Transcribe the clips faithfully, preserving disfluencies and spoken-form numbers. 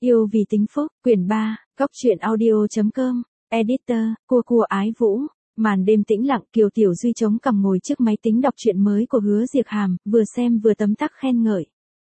Yêu vì tính phúc, quyển ba, góc truyện audio chấm com, editor, cua cua ái vũ. Màn đêm tĩnh lặng, Kiều Tiểu Duy chống cằm ngồi trước máy tính đọc truyện mới của Hứa Diệc Hàm, vừa xem vừa tấm tắc khen ngợi.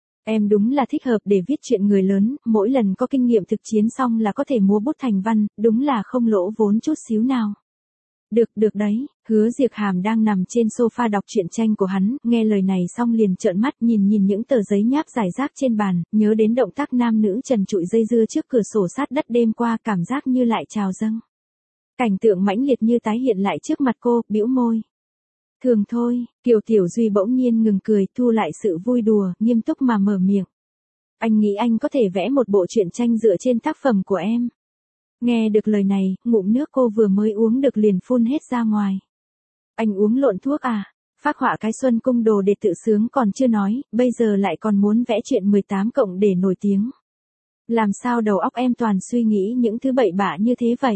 Em đúng là thích hợp để viết chuyện người lớn, mỗi lần có kinh nghiệm thực chiến xong là có thể múa bút thành văn, đúng là không lỗ vốn chút xíu nào. Được, được đấy. Hứa Diệc Hàm đang nằm trên sofa đọc truyện tranh của hắn, nghe lời này xong liền trợn mắt nhìn nhìn những tờ giấy nháp rải rác trên bàn, nhớ đến động tác nam nữ trần trụi dây dưa trước cửa sổ sát đất đêm qua, cảm giác như lại trào dâng. Cảnh tượng mãnh liệt như tái hiện lại trước mặt cô, bĩu môi. Thường thôi. Kiều Tiểu Duy bỗng nhiên ngừng cười, thu lại sự vui đùa, nghiêm túc mà mở miệng. Anh nghĩ anh có thể vẽ một bộ truyện tranh dựa trên tác phẩm của em. Nghe được lời này, ngụm nước cô vừa mới uống được liền phun hết ra ngoài. Anh uống lộn thuốc à? Phác họa cái Xuân Cung Đồ để tự sướng còn chưa nói, bây giờ lại còn muốn vẽ chuyện mười tám cộng để nổi tiếng. Làm sao đầu óc em toàn suy nghĩ những thứ bậy bạ như thế vậy?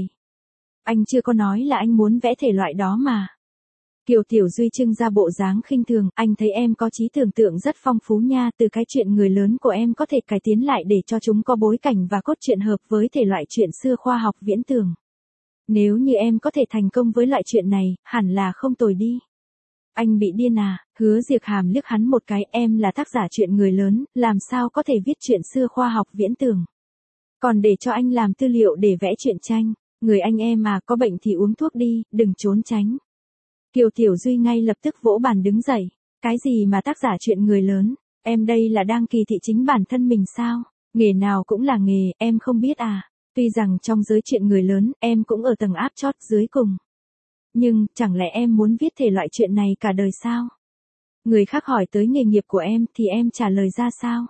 Anh chưa có nói là anh muốn vẽ thể loại đó mà. Kiều Tiểu Duy trưng ra bộ dáng khinh thường, anh thấy em có trí tưởng tượng rất phong phú nha, từ cái chuyện người lớn của em có thể cải tiến lại để cho chúng có bối cảnh và cốt truyện hợp với thể loại chuyện xưa khoa học viễn tưởng. Nếu như em có thể thành công với loại chuyện này, hẳn là không tồi đi. Anh bị điên à? Hứa Diệc Hàm liếc hắn một cái, em là tác giả chuyện người lớn, làm sao có thể viết chuyện xưa khoa học viễn tưởng. Còn để cho anh làm tư liệu để vẽ truyện tranh, người anh em mà có bệnh thì uống thuốc đi, đừng trốn tránh. Kiều Tiểu Duy ngay lập tức vỗ bàn đứng dậy. Cái gì mà tác giả chuyện người lớn, em đây là đang kỳ thị chính bản thân mình sao? Nghề nào cũng là nghề, em không biết à? Tuy rằng trong giới chuyện người lớn, em cũng ở tầng áp chót dưới cùng. Nhưng, chẳng lẽ em muốn viết thể loại chuyện này cả đời sao? Người khác hỏi tới nghề nghiệp của em thì em trả lời ra sao?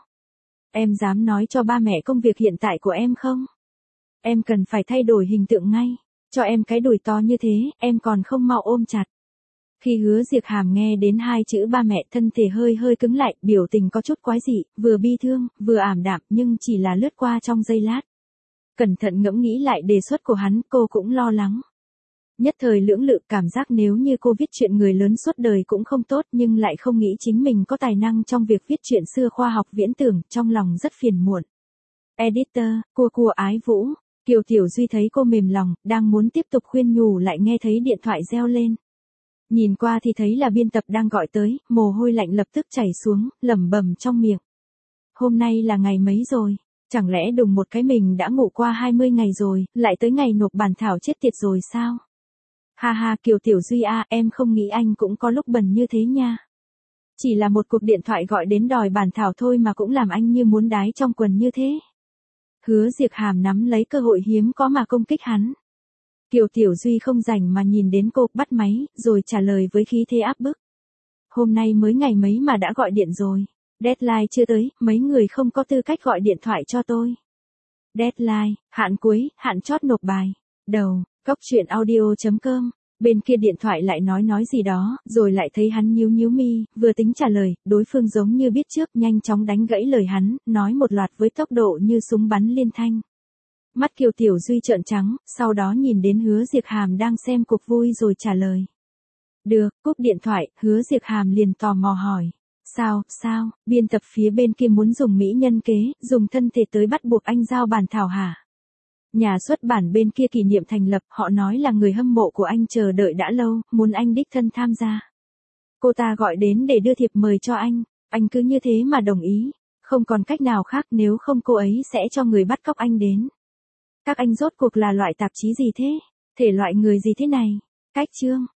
Em dám nói cho ba mẹ công việc hiện tại của em không? Em cần phải thay đổi hình tượng ngay. Cho em cái đùi to như thế, em còn không mau ôm chặt. Khi Hứa Diệc Hàm nghe đến hai chữ ba mẹ, thân thể hơi hơi cứng lại, biểu tình có chút quái dị, vừa bi thương, vừa ảm đạm, nhưng chỉ là lướt qua trong giây lát. Cẩn thận ngẫm nghĩ lại đề xuất của hắn, cô cũng lo lắng. Nhất thời lưỡng lự, cảm giác nếu như cô viết chuyện người lớn suốt đời cũng không tốt, nhưng lại không nghĩ chính mình có tài năng trong việc viết chuyện xưa khoa học viễn tưởng, trong lòng rất phiền muộn. Editor, cua cua ái vũ. Kiều Tiểu Duy thấy cô mềm lòng, đang muốn tiếp tục khuyên nhủ lại nghe thấy điện thoại reo lên. Nhìn qua thì thấy là biên tập đang gọi tới, mồ hôi lạnh lập tức chảy xuống, lẩm bẩm trong miệng. Hôm nay là ngày mấy rồi? Chẳng lẽ đùng một cái mình đã ngủ qua hai mươi ngày rồi, lại tới ngày nộp bản thảo chết tiệt rồi sao? Ha ha, Kiều Tiểu Duy à, em không nghĩ anh cũng có lúc bần như thế nha. Chỉ là một cuộc điện thoại gọi đến đòi bản thảo thôi mà cũng làm anh như muốn đái trong quần như thế. Hứa Diệc Hàm nắm lấy cơ hội hiếm có mà công kích hắn. Kiều Tiểu Duy không rảnh mà nhìn đến cô, bắt máy, rồi trả lời với khí thế áp bức. Hôm nay mới ngày mấy mà đã gọi điện rồi. Deadline chưa tới, mấy người không có tư cách gọi điện thoại cho tôi. Deadline, hạn cuối, hạn chót nộp bài. Đầu, góc truyện audio chấm com. Bên kia điện thoại lại nói nói gì đó, rồi lại thấy hắn nhíu nhíu mi, vừa tính trả lời, đối phương giống như biết trước, nhanh chóng đánh gãy lời hắn, nói một loạt với tốc độ như súng bắn liên thanh. Mắt Kiều Tiểu Duy trợn trắng, sau đó nhìn đến Hứa Diệc Hàm đang xem cuộc vui rồi trả lời. Được, cúp điện thoại, Hứa Diệc Hàm liền tò mò hỏi. Sao, sao, biên tập phía bên kia muốn dùng mỹ nhân kế, dùng thân thể tới bắt buộc anh giao bản thảo hả? Nhà xuất bản bên kia kỷ niệm thành lập, họ nói là người hâm mộ của anh chờ đợi đã lâu, muốn anh đích thân tham gia. Cô ta gọi đến để đưa thiệp mời cho anh, anh cứ như thế mà đồng ý, không còn cách nào khác, nếu không cô ấy sẽ cho người bắt cóc anh đến. Các anh rốt cuộc là loại tạp chí gì thế? Thể loại người gì thế này? Cách chương,